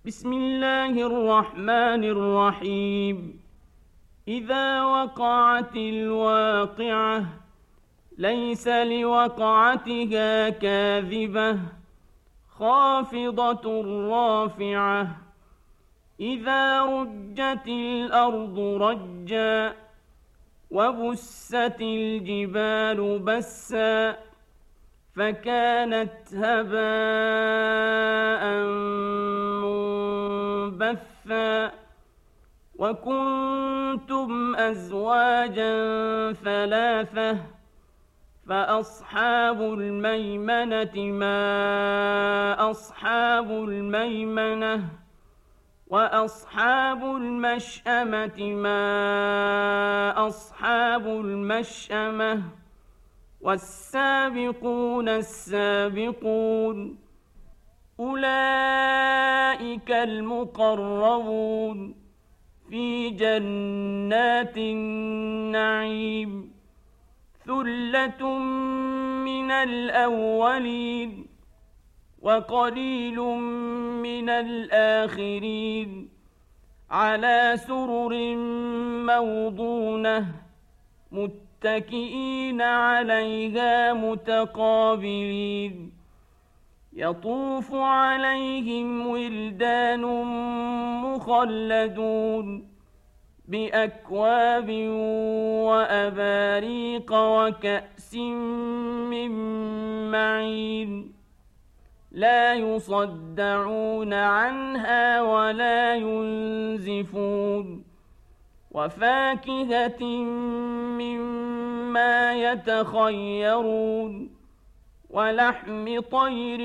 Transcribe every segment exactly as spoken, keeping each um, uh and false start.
بسم الله الرحمن الرحيم. إذا وقعت الواقعة ليس لوقعتها كاذبة خافضة رافعة. إذا رجت الأرض رجا وبست الجبال بسا فكانت هباء منبثا وكنتم أزواجا ثلاثة فأصحاب الميمنة ما أصحاب الميمنة وأصحاب المشأمة ما أصحاب المشأمة والسابقون السابقون أولئك المقربون في جنات النعيم ثلة من الأولين وقليل من الآخرين على سرر موضونة متكئين عليها متقابلين يطوف عليهم ولدان مخلدون بأكواب وأباريق وكأس من معين لا يصدعون عنها ولا ينزفون وفاكهة مما يتخيرون ولحم طير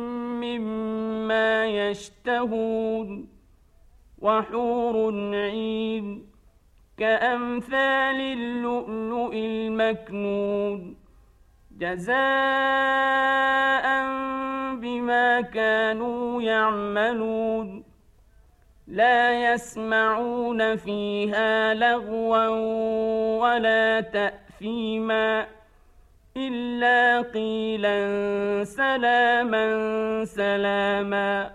مما يشتهون وحور عين كأمثال اللؤلؤ المكنون جزاء بما كانوا يعملون لا يسمعون فيها لغوا ولا تأثيما إلا قيلا سلاما سلاما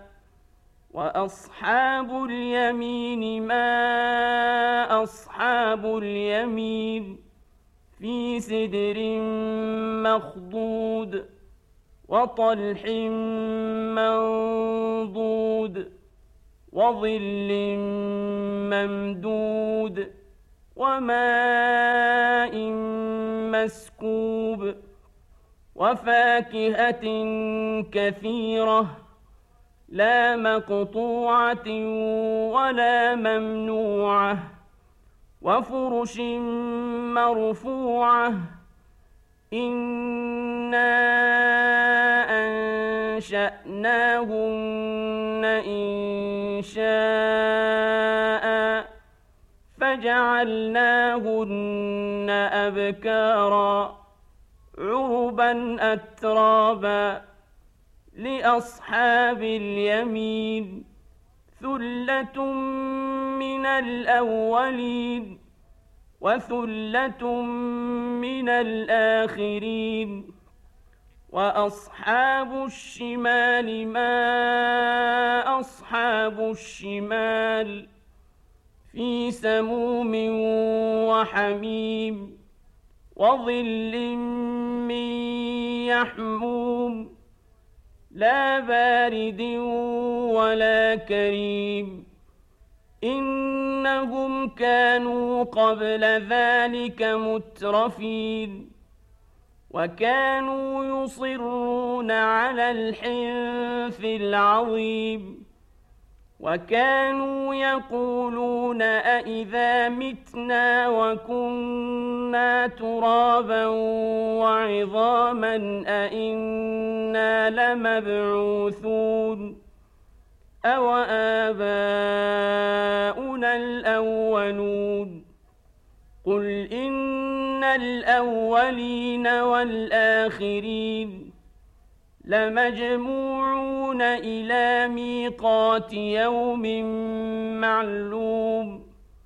وأصحاب اليمين ما أصحاب اليمين في سدر مخضود وطلح منضود وظل ممدود وماء مسكوب وفاكهة كثيرة لا مقطوعة ولا ممنوعة وفرش مرفوعة إنا أنشأناهن إنشاء فجعلناهن أبكارا عربا أترابا لأصحاب اليمين ثلة من الأولين وثلة من الآخرين وأصحاب الشمال ما أصحاب الشمال في سموم وحميم وظل من يحموم لا بارد ولا كريم إنهم كانوا قبل ذلك مترفين وكانوا يصرون على الحنث العظيم وكانوا يقولون أإذا متنا وكنا ترابا وعظاما أإنا لمبعوثون أو آباؤنا الأولون قل إن الأولين والآخرين لمجموعون إلى ميقات يوم معلوم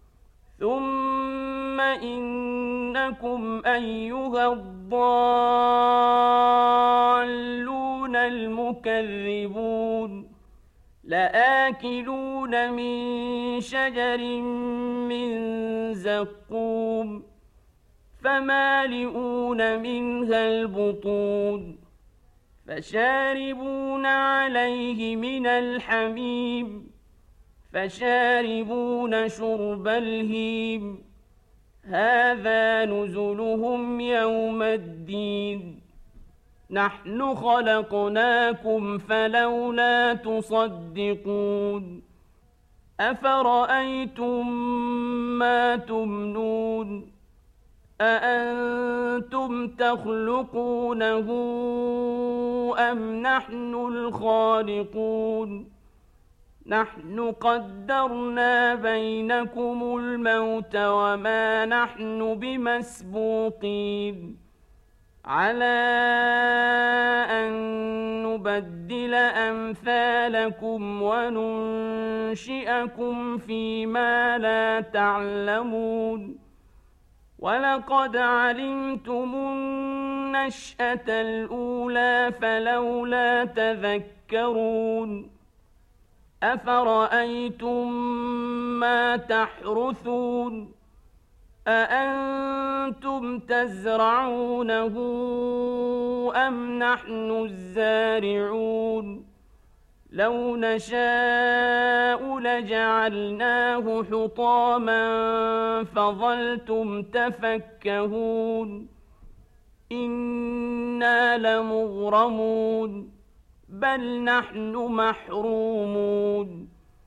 ثم إنكم أيها الضالون المكذبون لآكلون من شجر من زقوم فمالئون منها البطون فشاربون عليه من الحميم فشاربون شرب الهيم هذا نزلهم يوم الدين نحن خلقناكم فلولا تصدقون أفرأيتم ما تمنون أأنتم تخلقونه أم نحن الخالقون نحن قدرنا بينكم الموت وما نحن بمسبوقين على أن نبدل أمثالكم وننشئكم فيما لا تعلمون ولقد علمتم النشأة الأولى فلولا تذكرون أفرأيتم ما تحرثون أأنتم تزرعونه أم نحن الزارعون لو نشاء لجعلناه حطاما فظلتم تفكهون إنا لمغرمون بل نحن محرومون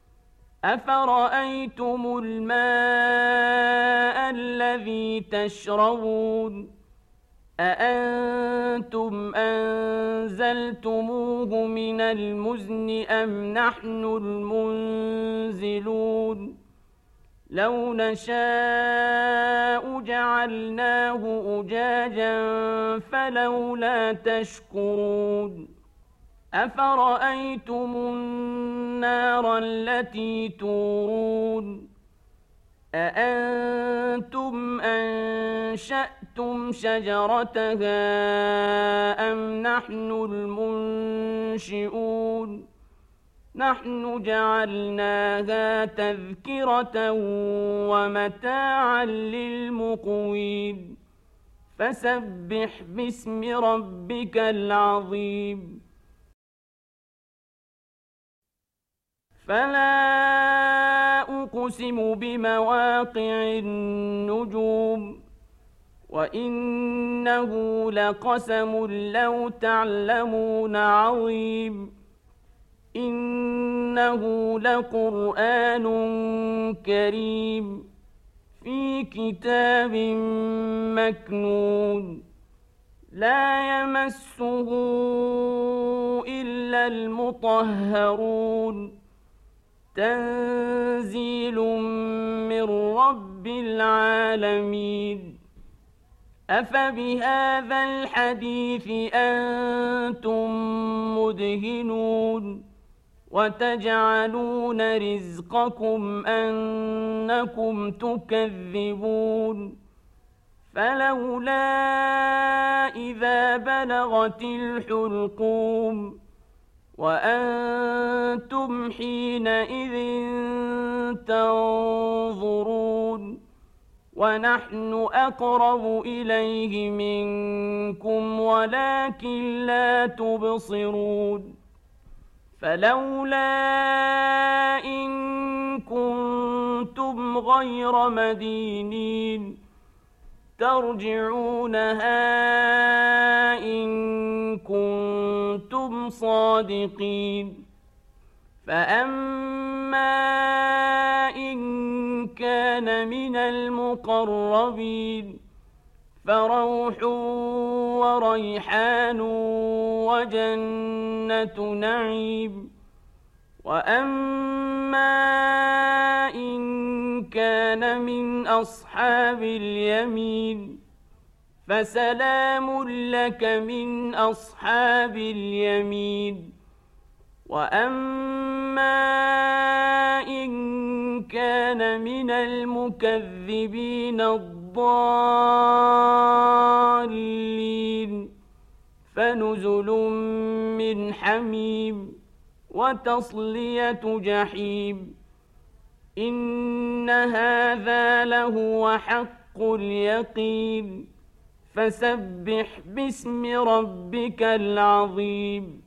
أفرأيتم الماء الذي تشربون أأنتم أنزلتموه من المزن أم نحن المنزلون لو نشاء جعلناه أجاجا فلولا تشكرون أفرأيتم النار التي تورون أأنتم أنشأتم شجرتها أم نحن المنشئون نحن جعلناها تذكرة ومتاعا للمقوين فسبح باسم ربك العظيم فلا أقسم بمواقع النجوم وإنه لقسم لو تعلمون عظيم إنه لقرآن كريم في كتاب مكنون لا يمسه إلا المطهرون تنزيل من رب العالمين أفبهذا الحديث أنتم مدهنون وتجعلون رزقكم أنكم تكذبون فلولا إذا بلغت الحلقوم وأنتم حينئذ تنظرون ونحن أقرب إليه منكم ولكن لا تبصرون فلولا إن كنتم غير مدينين ترجعونها إن كنتم صادقين فأما إن كان من المقربين فروح وريحان وجنة نعيم وأما إن كان من أصحاب اليمين فسلام لك من أصحاب اليمين وأما إن كان من المكذبين الضالين فنزل من حميم وتصلية جحيم إن هذا لهو حق اليقين فسبح باسم ربك العظيم